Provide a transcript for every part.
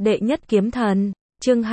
Đệ nhất kiếm thần, chương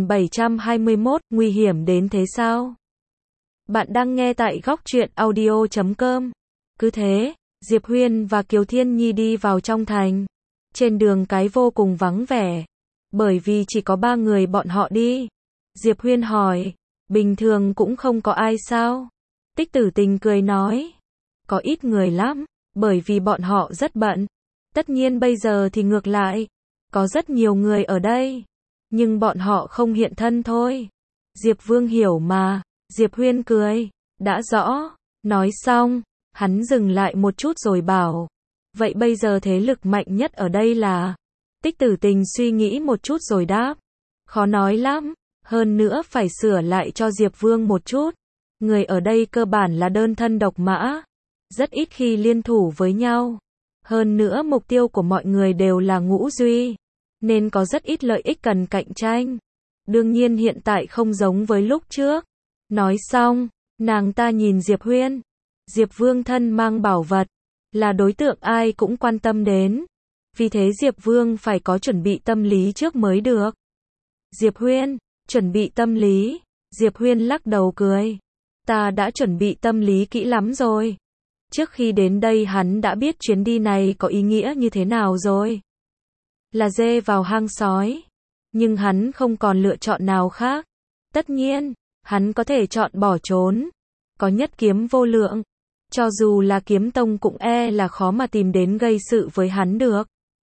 2721, nguy hiểm đến thế sao? Bạn đang nghe tại góc truyện audio.com. Cứ thế, Diệp Huyên và Kiều Thiên Nhi đi vào trong thành. Trên đường cái vô cùng vắng vẻ, bởi vì chỉ có 3 người bọn họ đi. Diệp Huyên hỏi, bình thường cũng không có ai sao? Tích Tử Tình cười nói, có ít người lắm, bởi vì bọn họ rất bận. Tất nhiên bây giờ thì ngược lại, có rất nhiều người ở đây, nhưng bọn họ không hiện thân thôi. Diệp Vương hiểu mà. Diệp Huyên cười, đã rõ. Nói xong, hắn dừng lại một chút rồi bảo, vậy bây giờ thế lực mạnh nhất ở đây là? Tích Tử Tình suy nghĩ một chút rồi đáp, khó nói lắm, hơn nữa phải sửa lại cho Diệp Vương một chút. Người ở đây cơ bản là đơn thân độc mã, rất ít khi liên thủ với nhau. Hơn nữa mục tiêu của mọi người đều là ngũ duy, nên có rất ít lợi ích cần cạnh tranh. Đương nhiên hiện tại không giống với lúc trước. Nói xong, nàng ta nhìn Diệp Huyên. Diệp Vương thân mang bảo vật, là đối tượng ai cũng quan tâm đến. Vì thế Diệp Vương phải có chuẩn bị tâm lý trước mới được. Diệp Huyên, chuẩn bị tâm lý. Diệp Huyên lắc đầu cười. Ta đã chuẩn bị tâm lý kỹ lắm rồi. Trước khi đến đây hắn đã biết chuyến đi này có ý nghĩa như thế nào rồi. Là dê vào hang sói. Nhưng hắn không còn lựa chọn nào khác. Tất nhiên, hắn có thể chọn bỏ trốn. Có nhất kiếm vô lượng. Cho dù là kiếm tông cũng là khó mà tìm đến gây sự với hắn được.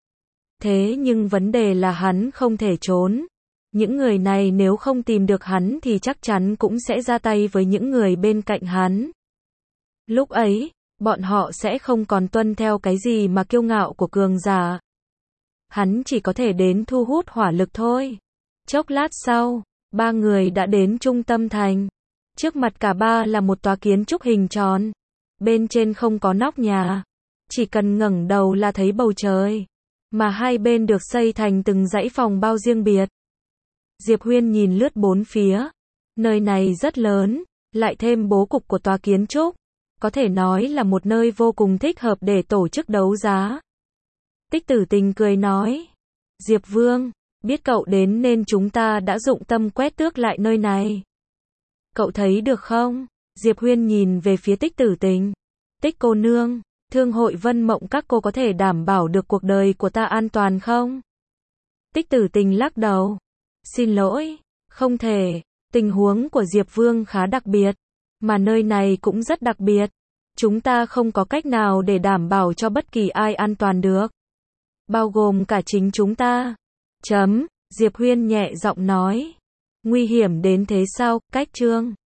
Thế nhưng vấn đề là hắn không thể trốn. Những người này nếu không tìm được hắn thì chắc chắn cũng sẽ ra tay với những người bên cạnh hắn. Lúc ấy, bọn họ sẽ không còn tuân theo cái gì mà kiêu ngạo của cường giả. Hắn chỉ có thể đến thu hút hỏa lực thôi. Chốc lát sau, 3 người đã đến trung tâm thành. Trước mặt cả ba là một tòa kiến trúc hình tròn. Bên trên không có nóc nhà. Chỉ cần ngẩng đầu là thấy bầu trời. Mà hai bên được xây thành từng dãy phòng bao riêng biệt. Diệp Huyên nhìn lướt bốn phía. Nơi này rất lớn, lại thêm bố cục của tòa kiến trúc. Có thể nói là một nơi vô cùng thích hợp để tổ chức đấu giá. Tích Tử Tình cười nói, Diệp Vương, biết cậu đến nên chúng ta đã dụng tâm quét tước lại nơi này. Cậu thấy được không? Diệp Huyên nhìn về phía Tích Tử Tình. Tích cô nương, thương hội Vân Mộng các cô có thể đảm bảo được cuộc đời của ta an toàn không? Tích Tử Tình lắc đầu. Xin lỗi, không thể. Tình huống của Diệp Vương khá đặc biệt, mà nơi này cũng rất đặc biệt. Chúng ta không có cách nào để đảm bảo cho bất kỳ ai an toàn được. Bao gồm cả chính chúng ta. Diệp Huyên nhẹ giọng nói. Nguy hiểm đến thế sao? Cách chương